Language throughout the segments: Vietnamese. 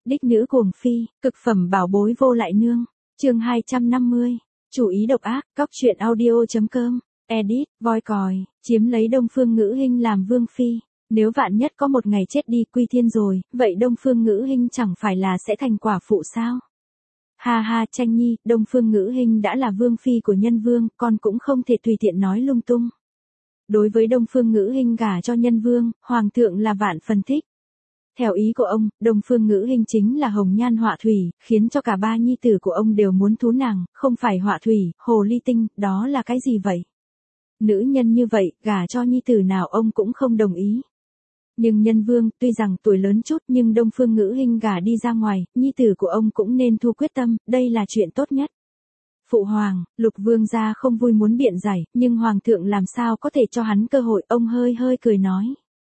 Đích nữ cuồng phi, cực phẩm bảo bối vô lại nương. Chương 250. Chủ ý độc ác, cóc truyện audio.com. Edit, voi còi, chiếm lấy Đông Phương Ngữ Hinh làm vương phi. Nếu vạn nhất có một ngày chết đi quy thiên rồi, vậy Đông Phương Ngữ Hinh chẳng phải là sẽ thành quả phụ sao? Ha ha, Tranh Nhi, Đông Phương Ngữ Hinh đã là vương phi của Nhân Vương, con cũng không thể tùy tiện nói lung tung. Đối với Đông Phương Ngữ Hinh gả cho Nhân Vương, Hoàng thượng là vạn phần thích. Theo ý của ông, Đông Phương Ngữ Hinh chính là hồng nhan họa thủy, khiến cho cả ba nhi tử của ông đều muốn thú nàng, không phải họa thủy, hồ ly tinh, đó là cái gì vậy? Nữ nhân như vậy, gả cho nhi tử nào ông cũng không đồng ý. Nhưng Nhân Vương, tuy rằng tuổi lớn chút nhưng Đông Phương Ngữ Hinh gả đi ra ngoài, nhi tử của ông cũng nên thu quyết tâm, đây là chuyện tốt nhất. Phụ hoàng, Lục Vương gia không vui muốn biện giải, nhưng Hoàng thượng làm sao có thể cho hắn cơ hội, ông hơi hơi cười nói.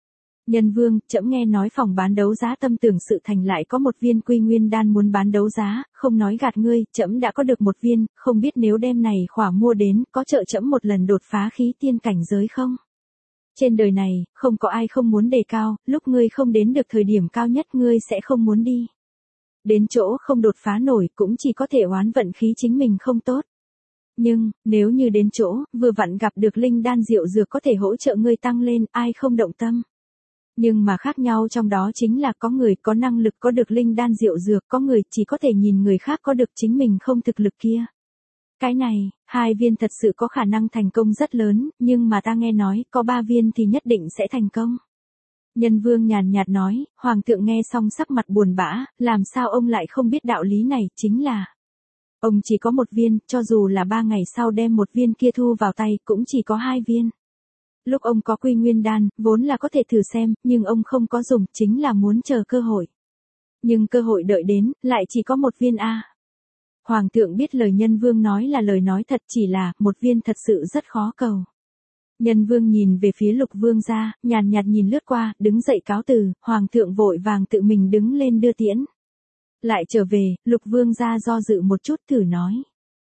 Nhân Vương, trẫm nghe nói phòng bán đấu giá Tâm Tưởng Sự Thành lại có một viên Quy Nguyên Đan muốn bán đấu giá, không nói gạt ngươi, trẫm đã có được một viên, không biết nếu đem này khỏa mua đến, có trợ trẫm một lần đột phá khí tiên cảnh giới không? Trên đời này, không có ai không muốn đề cao, lúc ngươi không đến được thời điểm cao nhất ngươi sẽ không muốn đi. Đến chỗ không đột phá nổi cũng chỉ có thể oán vận khí chính mình không tốt. Nhưng, nếu như đến chỗ, vừa vặn gặp được linh đan diệu dược có thể hỗ trợ ngươi tăng lên, ai không động tâm. Nhưng mà khác nhau trong đó chính là có người có năng lực có được linh đan diệu dược, có người chỉ có thể nhìn người khác có được chính mình không thực lực kia. Cái này, 2 viên thật sự có khả năng thành công rất lớn, nhưng mà ta nghe nói, có 3 viên thì nhất định sẽ thành công. Nhân Vương nhàn nhạt nói, Hoàng thượng nghe xong sắc mặt buồn bã, làm sao ông lại không biết đạo lý này, chính là ông chỉ có 1 viên, cho dù là 3 ngày sau đem 1 viên kia thu vào tay, cũng chỉ có 2 viên. Lúc ông có Quy Nguyên Đan, vốn là có thể thử xem, nhưng ông không có dùng, chính là muốn chờ cơ hội. Nhưng cơ hội đợi đến, lại chỉ có 1 viên a. Hoàng thượng biết lời Nhân Vương nói là lời nói thật, chỉ là, 1 viên thật sự rất khó cầu. Nhân Vương nhìn về phía Lục Vương gia, nhàn nhạt nhìn lướt qua, đứng dậy cáo từ, Hoàng thượng vội vàng tự mình đứng lên đưa tiễn. Lại trở về, Lục Vương gia do dự một chút thử nói.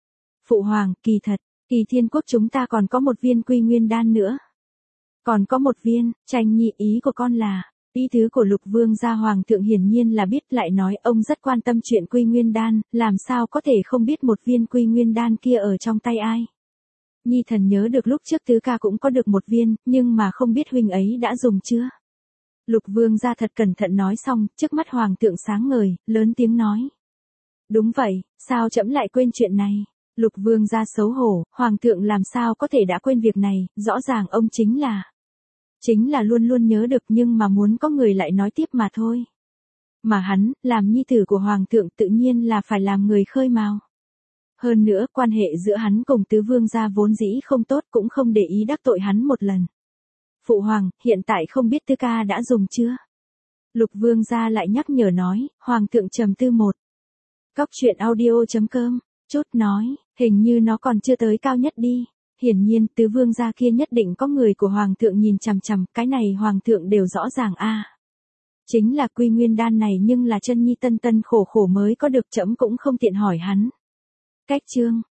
Phụ hoàng, kỳ thật, Kỳ Thiên Quốc chúng ta còn có 1 viên Quy Nguyên Đan nữa. Còn có 1 viên, Tranh Nhi, ý của con là, ý tứ của Lục Vương gia Hoàng thượng hiển nhiên là biết, lại nói ông rất quan tâm chuyện Quy Nguyên Đan, làm sao có thể không biết 1 viên Quy Nguyên Đan kia ở trong tay ai. Nhi thần nhớ được lúc trước tứ ca cũng có được 1 viên, nhưng mà không biết huynh ấy đã dùng chưa. Lục Vương gia thật cẩn thận nói xong, trước mắt Hoàng thượng sáng ngời, lớn tiếng nói. Đúng vậy, sao trẫm lại quên chuyện này. Lục Vương gia xấu hổ, Hoàng thượng làm sao có thể đã quên việc này, rõ ràng ông chính là luôn luôn nhớ được, nhưng mà muốn có người lại nói tiếp mà thôi. Mà hắn, làm nhi tử của Hoàng thượng tự nhiên là phải làm người khơi mào. Hơn nữa, quan hệ giữa hắn cùng tứ vương gia vốn dĩ không tốt, cũng không để ý đắc tội hắn một lần. Phụ hoàng, hiện tại không biết tứ ca đã dùng chưa? Lục Vương gia lại nhắc nhở nói, Hoàng thượng trầm tư một. Cóc truyện audio.com, chút nói, hình như nó còn chưa tới cao nhất đi. Hiển nhiên, tứ vương gia kia nhất định có người của Hoàng thượng nhìn chằm chằm, cái này Hoàng thượng đều rõ ràng a. Chính là Quy Nguyên Đan này, nhưng là Chân Nhi tân tân khổ khổ mới có được, trẫm cũng không tiện hỏi hắn. Cách chương.